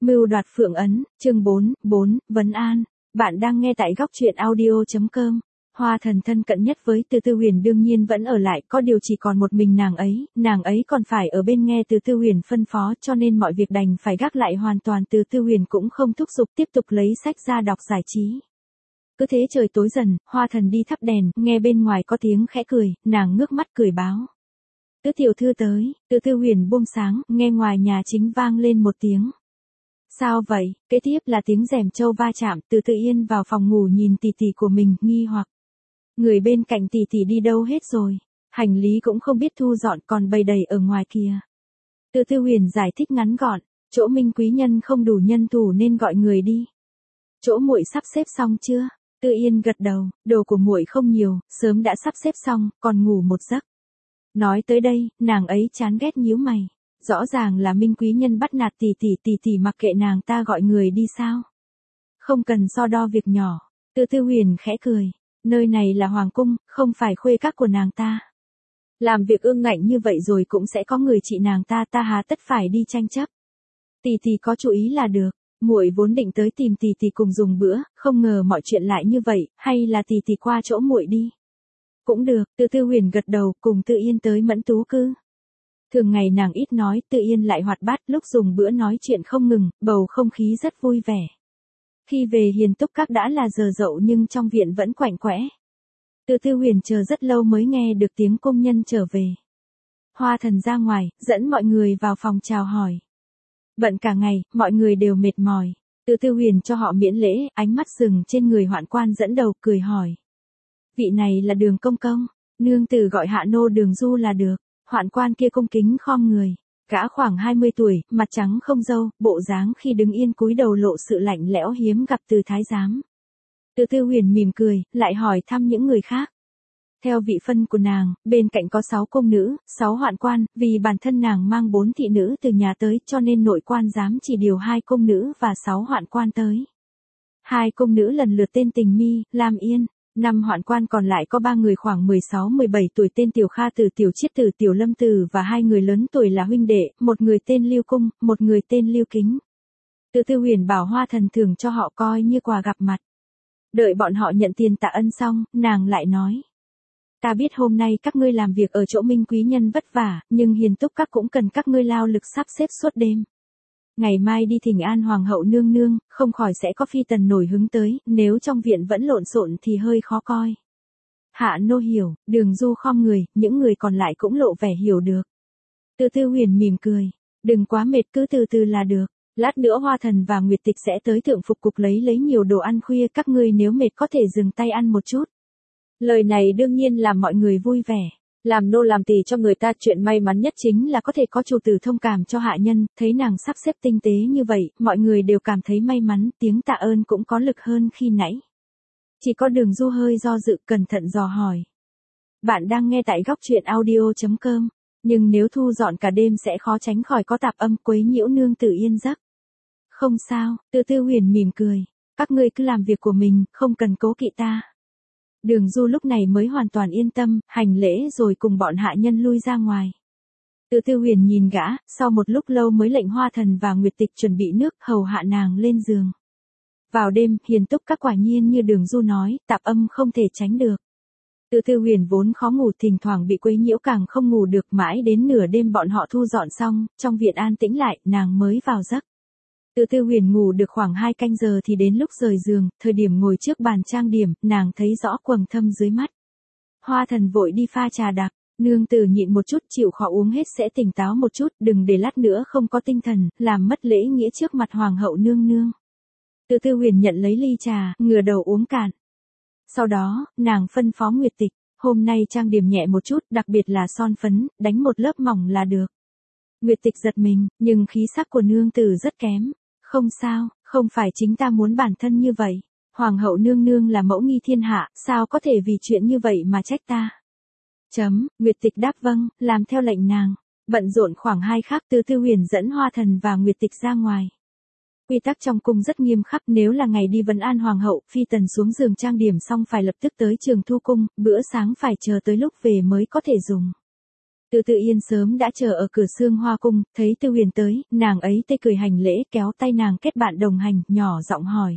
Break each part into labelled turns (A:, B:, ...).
A: Mưu đoạt phượng ấn, chương 4, Vấn An. Bạn đang nghe tại góc truyện audio.com. Hoa Thần thân cận nhất với Từ Tư Huyền đương nhiên vẫn ở lại, có điều chỉ còn một mình nàng ấy còn phải ở bên nghe Từ Tư Huyền phân phó, cho nên mọi việc đành phải gác lại hoàn toàn. Từ Tư Huyền cũng không thúc giục, tiếp tục lấy sách ra đọc giải trí. Cứ thế trời tối dần, Hoa Thần đi thắp đèn, nghe bên ngoài có tiếng khẽ cười, nàng ngước mắt cười báo. Tứ tiểu thư tới. Từ Tư Huyền buông sáng, nghe ngoài nhà chính vang lên một tiếng. Sao vậy? Kế tiếp là tiếng rèm trâu va chạm. Từ Tự Yên vào phòng ngủ nhìn tỷ tỷ của mình, nghi hoặc. Người bên cạnh tỷ tỷ đi đâu hết rồi? Hành lý cũng không biết thu dọn, còn bày đầy ở ngoài kia. Từ Tư Huyền giải thích ngắn gọn, chỗ Minh quý nhân không đủ nhân thủ nên gọi người đi. Chỗ muội sắp xếp xong chưa? Tự Yên gật đầu, đồ của muội không nhiều, sớm đã sắp xếp xong, còn ngủ một giấc. Nói tới đây, nàng ấy chán ghét nhíu mày. Rõ ràng là Minh quý nhân bắt nạt tỷ tỷ mặc kệ nàng ta gọi người đi sao? Không cần so đo việc nhỏ. Từ Tư Huyền khẽ cười, nơi này là hoàng cung, không phải khuê các của nàng ta. Làm việc ương ngạnh như vậy rồi cũng sẽ có người trị nàng ta, ta há tất phải đi tranh chấp. Tỷ có chú ý là được. Muội vốn định tới tìm tỷ cùng dùng bữa, không ngờ mọi chuyện lại như vậy, hay là tỷ qua chỗ muội đi. Cũng được. Từ Tư Huyền gật đầu, cùng Tự Yên tới Mẫn Tú cư. Thường ngày nàng ít nói, Tự Yên lại hoạt bát, lúc dùng bữa nói chuyện không ngừng, bầu không khí rất vui vẻ. Khi về Hiền Túc Các đã là giờ dậu nhưng trong viện vẫn quạnh quẽ. Từ Tư Huyền chờ rất lâu mới nghe được tiếng công nhân trở về. Hoa Thần ra ngoài, dẫn mọi người vào phòng chào hỏi. Bận cả ngày, mọi người đều mệt mỏi. Từ Tư Huyền cho họ miễn lễ, ánh mắt dừng trên người Hoạn Quan dẫn đầu, cười hỏi. Vị này là Đường công công, nương tử gọi hạ nô Đường Du là được. Hoạn Quan kia cung kính khom người, gã khoảng 20 tuổi, mặt trắng không râu, bộ dáng khi đứng yên cúi đầu lộ sự lạnh lẽo hiếm gặp từ thái giám. Từ Tư Huyền mỉm cười, lại hỏi thăm những người khác. Theo vị phân của nàng, bên cạnh có 6 công nữ, 6 hoạn quan, vì bản thân nàng mang 4 thị nữ từ nhà tới cho nên nội quan giám chỉ điều 2 công nữ và 6 hoạn quan tới. 2 công nữ lần lượt tên Tình Mi, Lam Yên. 5 hoạn quan còn lại có 3 người khoảng 16-17 tuổi tên Tiểu Kha Tử, Tiểu Chiết Tử, Tiểu Lâm Tử và 2 người lớn tuổi là huynh đệ, một người tên Lưu Cung, một người tên Lưu Kính. Từ Tư Huyền bảo Hoa Thần thưởng cho họ coi như quà gặp mặt. Đợi bọn họ nhận tiền tạ ân xong, nàng lại nói. Ta biết hôm nay các ngươi làm việc ở chỗ Minh quý nhân vất vả, nhưng Hiền Túc Các cũng cần các ngươi lao lực sắp xếp suốt đêm. Ngày mai đi thỉnh an hoàng hậu nương nương, không khỏi sẽ có phi tần nổi hứng tới, nếu trong viện vẫn lộn xộn thì hơi khó coi. Hạ nô hiểu. Đường Du khom người, những người còn lại cũng lộ vẻ hiểu được. Từ Tư Huyền mỉm cười, đừng quá mệt, cứ từ từ là được. Lát nữa Hoa Thần và Nguyệt Tịch sẽ tới Thượng Phục Cục lấy nhiều đồ ăn khuya, các ngươi nếu mệt có thể dừng tay ăn một chút. Lời này đương nhiên làm mọi người vui vẻ. Làm nô làm tỳ cho người ta, chuyện may mắn nhất chính là có thể có chủ tử thông cảm cho hạ nhân, thấy nàng sắp xếp tinh tế như vậy, mọi người đều cảm thấy may mắn, tiếng tạ ơn cũng có lực hơn khi nãy. Chỉ có Đường Du hơi do dự, cẩn thận dò hỏi. Bạn đang nghe tại góc truyện audio.com, nhưng nếu thu dọn cả đêm sẽ khó tránh khỏi có tạp âm quấy nhiễu nương tử yên giấc. Không sao. Từ Tư Huyền mỉm cười, các ngươi cứ làm việc của mình, không cần cố kỵ ta. Đường Du lúc này mới hoàn toàn yên tâm, hành lễ rồi cùng bọn hạ nhân lui ra ngoài. Từ Tư Huyền nhìn gã, sau một lúc lâu mới lệnh Hoa Thần và Nguyệt Tịch chuẩn bị nước, hầu hạ nàng lên giường. Vào đêm, Hiền Túc Các quả nhiên như Đường Du nói, tạp âm không thể tránh được. Từ Tư Huyền vốn khó ngủ, thỉnh thoảng bị quấy nhiễu càng không ngủ được, mãi đến nửa đêm bọn họ thu dọn xong, trong viện an tĩnh lại, nàng mới vào giấc. Từ Tư Huyền ngủ được khoảng 2 canh giờ thì đến lúc rời giường, thời điểm ngồi trước bàn trang điểm, nàng thấy rõ quầng thâm dưới mắt. Hoa Thần vội đi pha trà đặc, nương tử nhịn một chút, chịu khó uống hết sẽ tỉnh táo một chút, đừng để lát nữa không có tinh thần, làm mất lễ nghĩa trước mặt hoàng hậu nương nương. Từ Tư Huyền nhận lấy ly trà, ngửa đầu uống cạn. Sau đó, nàng phân phó Nguyệt Tịch, hôm nay trang điểm nhẹ một chút, đặc biệt là son phấn, đánh một lớp mỏng là được. Nguyệt Tịch giật mình, nhưng khí sắc của nương tử rất kém. Không sao, không phải chính ta muốn bản thân như vậy. Hoàng hậu nương nương là mẫu nghi thiên hạ, sao có thể vì chuyện như vậy mà trách ta. Nguyệt Tịch đáp vâng, làm theo lệnh nàng. Bận rộn khoảng 2 khắc, Từ Tư Huyền dẫn Hoa Thần và Nguyệt Tịch ra ngoài. Quy tắc trong cung rất nghiêm khắc, nếu là ngày đi vấn an hoàng hậu, phi tần xuống giường trang điểm xong phải lập tức tới Trường Thu Cung, bữa sáng phải chờ tới lúc về mới có thể dùng. Từ Tự Yên sớm đã chờ ở cửa Sương Hoa cung, thấy Tư Huyền tới, nàng ấy tươi cười hành lễ, kéo tay nàng kết bạn đồng hành, nhỏ giọng hỏi.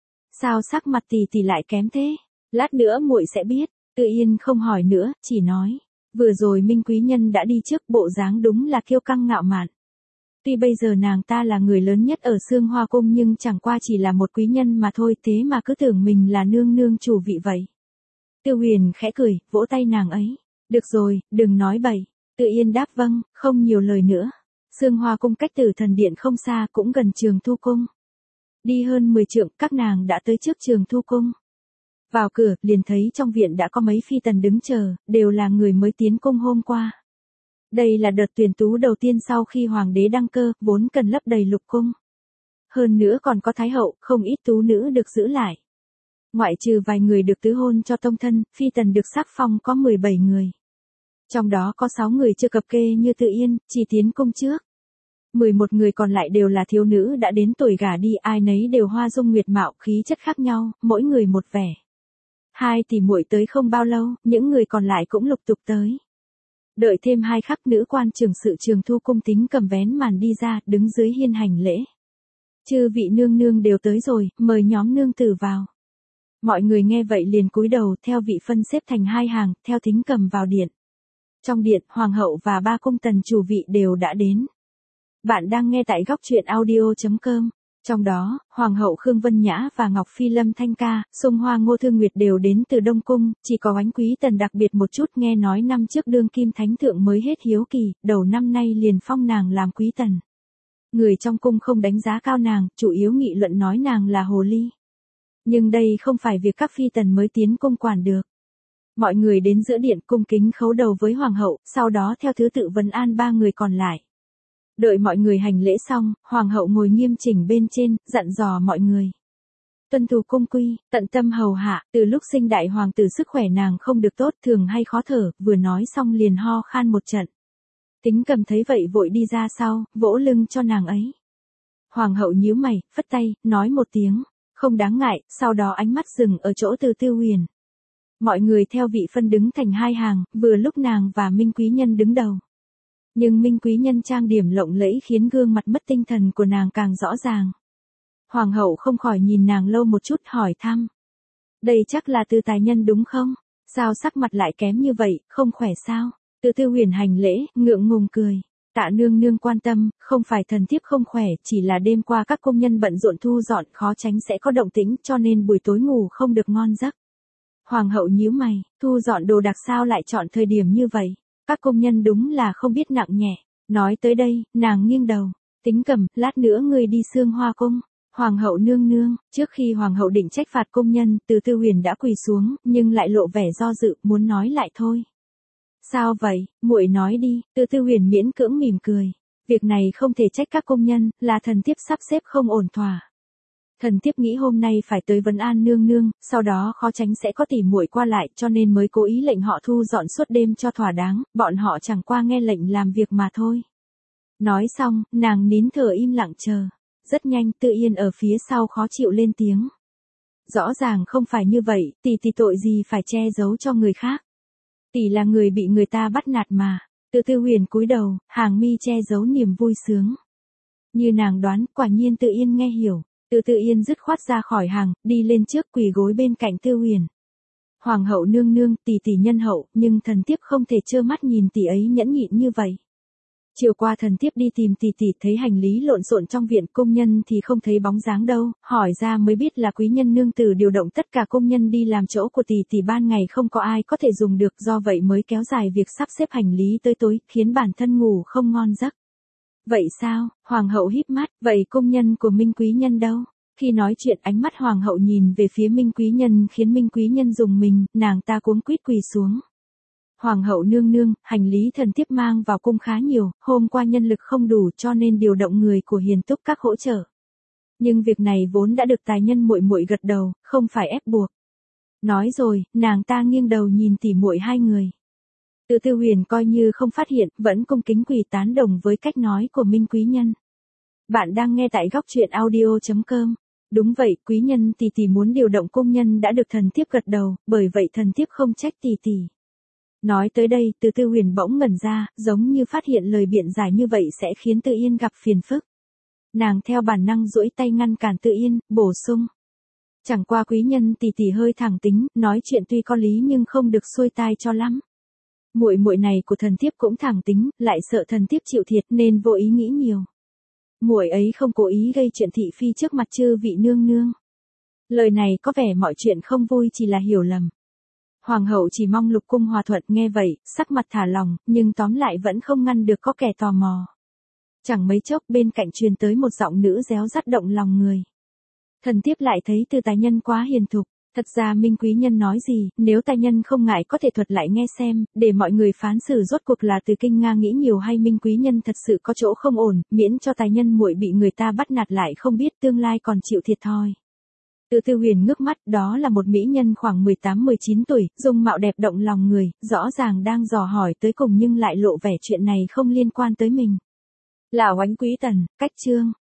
A: Sao sắc mặt tỷ tỷ lại kém thế? Lát nữa muội sẽ biết. Tự Yên không hỏi nữa, chỉ nói. Vừa rồi Minh quý nhân đã đi trước, bộ dáng đúng là kiêu căng ngạo mạn. Tuy bây giờ nàng ta là người lớn nhất ở Sương Hoa cung nhưng chẳng qua chỉ là một quý nhân mà thôi, thế mà cứ tưởng mình là nương nương chủ vị vậy. Tư Huyền khẽ cười, vỗ tay nàng ấy. Được rồi, đừng nói bậy. Tự Yên đáp vâng, không nhiều lời nữa. Sương Hoa cung cách Tử Thần Điện không xa, cũng gần Trường Thu cung. Đi hơn 10 trượng, các nàng đã tới trước Trường Thu cung. Vào cửa, liền thấy trong viện đã có mấy phi tần đứng chờ, đều là người mới tiến cung hôm qua. Đây là đợt tuyển tú đầu tiên sau khi hoàng đế đăng cơ, vốn cần lấp đầy lục cung. Hơn nữa còn có thái hậu, không ít tú nữ được giữ lại. Ngoại trừ vài người được tứ hôn cho tông thân, phi tần được sắc phong có 17 người. Trong đó có 6 người chưa cập kê như Tự Yên, chỉ tiến cung trước. 11 người còn lại đều là thiếu nữ đã đến tuổi gả đi, ai nấy đều hoa dung nguyệt mạo, khí chất khác nhau, mỗi người một vẻ. Hai tỷ muội tới không bao lâu, những người còn lại cũng lục tục tới. Đợi thêm 2 khắc, nữ quan trưởng sự Trường Thu cung Tính cầm vén màn đi ra, đứng dưới hiên hành lễ. Chư vị nương nương đều tới rồi, mời nhóm nương tử vào. Mọi người nghe vậy liền cúi đầu, theo vị phân xếp thành 2 hàng, theo Tính cầm vào điện. Trong điện, hoàng hậu và 3 cung tần chủ vị đều đã đến. Bạn đang nghe tại góc truyện audio.com. Trong đó, Hoàng hậu Khương Vân Nhã và Ngọc Phi Lâm Thanh Ca, Sung Hoa Ngô Thương Nguyệt đều đến từ Đông Cung, chỉ có Oánh Quý Tần đặc biệt một chút, nghe nói năm trước đương kim thánh thượng mới hết hiếu kỳ, đầu năm nay liền phong nàng làm quý tần. Người trong cung không đánh giá cao nàng, chủ yếu nghị luận nói nàng là hồ ly. Nhưng đây không phải việc các phi tần mới tiến cung quản được. Mọi người đến giữa điện cung kính khấu đầu với Hoàng hậu, sau đó theo thứ tự vấn an 3 người còn lại. Đợi mọi người hành lễ xong, Hoàng hậu ngồi nghiêm chỉnh bên trên, dặn dò mọi người. Tuân thủ cung quy, tận tâm hầu hạ, từ lúc sinh đại hoàng tử sức khỏe nàng không được tốt, thường hay khó thở, vừa nói xong liền ho khan một trận. Tính cầm thấy vậy vội đi ra sau, vỗ lưng cho nàng ấy. Hoàng hậu nhíu mày, phất tay, nói một tiếng, không đáng ngại, sau đó ánh mắt dừng ở chỗ Từ Tư Huyền. Mọi người theo vị phân đứng thành 2 hàng, vừa lúc nàng và Minh quý nhân đứng đầu. Nhưng Minh quý nhân trang điểm lộng lẫy khiến gương mặt mất tinh thần của nàng càng rõ ràng. Hoàng hậu không khỏi nhìn nàng lâu một chút, hỏi thăm. Đây chắc là Từ tài nhân đúng không? Sao sắc mặt lại kém như vậy, không khỏe sao? Từ Tư Huyền hành lễ, ngượng ngùng cười. Tạ nương nương quan tâm, không phải thần thiếp không khỏe, chỉ là đêm qua các công nhân bận rộn thu dọn, khó tránh sẽ có động tĩnh, cho nên buổi tối ngủ không được ngon giấc. Hoàng hậu nhíu mày, thu dọn đồ đạc sao lại chọn thời điểm như vậy? Các công nhân đúng là không biết nặng nhẹ. Nói tới đây, nàng nghiêng đầu. Tính cầm, lát nữa ngươi đi Sương Hoa cung. Hoàng hậu nương nương, trước khi hoàng hậu định trách phạt công nhân, Từ Tư Huyền đã quỳ xuống, nhưng lại lộ vẻ do dự, muốn nói lại thôi. Sao vậy, muội nói đi, Từ Tư Huyền miễn cưỡng mỉm cười. Việc này không thể trách các công nhân, là thần thiếp sắp xếp không ổn thỏa. Thần thiếp nghĩ hôm nay phải tới vấn an nương nương, sau đó khó tránh sẽ có tỉ muội qua lại, cho nên mới cố ý lệnh họ thu dọn suốt đêm cho thỏa đáng, bọn họ chẳng qua nghe lệnh làm việc mà thôi. Nói xong, nàng nín thở im lặng chờ. Rất nhanh, Tự Yên ở phía sau khó chịu lên tiếng. Rõ ràng không phải như vậy, tỷ tội gì phải che giấu cho người khác. Tỷ là người bị người ta bắt nạt mà. Từ Tư Huyền cúi đầu, hàng mi che giấu niềm vui sướng. Như nàng đoán, quả nhiên Tự Yên nghe hiểu. Từ Tự Yên dứt khoát ra khỏi hàng, đi lên trước quỳ gối bên cạnh Tư Huyền. Hoàng hậu nương nương, tỷ nhân hậu, nhưng thần thiếp không thể trơ mắt nhìn tỷ ấy nhẫn nhịn như vậy. Chiều qua thần thiếp đi tìm tỷ thấy hành lý lộn xộn trong viện, công nhân thì không thấy bóng dáng đâu, hỏi ra mới biết là quý nhân nương tử điều động tất cả công nhân đi làm chỗ của tỷ ban ngày không có ai có thể dùng được, do vậy mới kéo dài việc sắp xếp hành lý tới tối, khiến bản thân ngủ không ngon giấc. Vậy sao? Hoàng hậu híp mắt, vậy công nhân của Minh quý nhân đâu? Khi nói chuyện ánh mắt hoàng hậu nhìn về phía Minh quý nhân khiến Minh quý nhân rùng mình, nàng ta cuống quýt quỳ xuống. Hoàng hậu nương nương, hành lý thần thiếp mang vào cung khá nhiều, hôm qua nhân lực không đủ cho nên điều động người của Hiền Túc các hỗ trợ. Nhưng việc này vốn đã được tài nhân muội muội gật đầu, không phải ép buộc. Nói rồi, nàng ta nghiêng đầu nhìn tỉ muội 2 người. Từ Tư Huyền coi như không phát hiện, vẫn cung kính quỳ tán đồng với cách nói của Minh quý nhân. Bạn đang nghe tại góc truyện audio.com. Đúng vậy, quý nhân tỷ muốn điều động công nhân đã được thần thiếp gật đầu, bởi vậy thần thiếp không trách tỷ. Nói tới đây, Từ Tư Huyền bỗng ngẩn ra, giống như phát hiện lời biện giải như vậy sẽ khiến Từ Yên gặp phiền phức. Nàng theo bản năng duỗi tay ngăn cản Từ Yên, bổ sung. Chẳng qua quý nhân tỷ tỷ hơi thẳng tính, nói chuyện tuy có lý nhưng không được xuôi tai cho lắm. Muội muội này của thần thiếp cũng thẳng tính, lại sợ thần thiếp chịu thiệt nên vô ý nghĩ nhiều. Muội ấy không cố ý gây chuyện thị phi trước mặt chư vị nương nương. Lời này có vẻ mọi chuyện không vui chỉ là hiểu lầm. Hoàng hậu chỉ mong Lục cung hòa thuận, nghe vậy, sắc mặt thả lòng, nhưng tóm lại vẫn không ngăn được có kẻ tò mò. Chẳng mấy chốc bên cạnh truyền tới một giọng nữ réo rắt động lòng người. Thần thiếp lại thấy Từ tài nhân quá hiền thục. Thật ra Minh quý nhân nói gì, nếu tài nhân không ngại có thể thuật lại nghe xem, để mọi người phán xử rốt cuộc là Từ Kinh Nga nghĩ nhiều hay Minh quý nhân thật sự có chỗ không ổn, miễn cho tài nhân muội bị người ta bắt nạt lại không biết tương lai còn chịu thiệt thòi. Từ Tư Huyền ngước mắt, đó là một mỹ nhân khoảng 18-19 tuổi, dung mạo đẹp động lòng người, rõ ràng đang dò hỏi tới cùng nhưng lại lộ vẻ chuyện này không liên quan tới mình. Là Oánh Quý Tần, cách chương.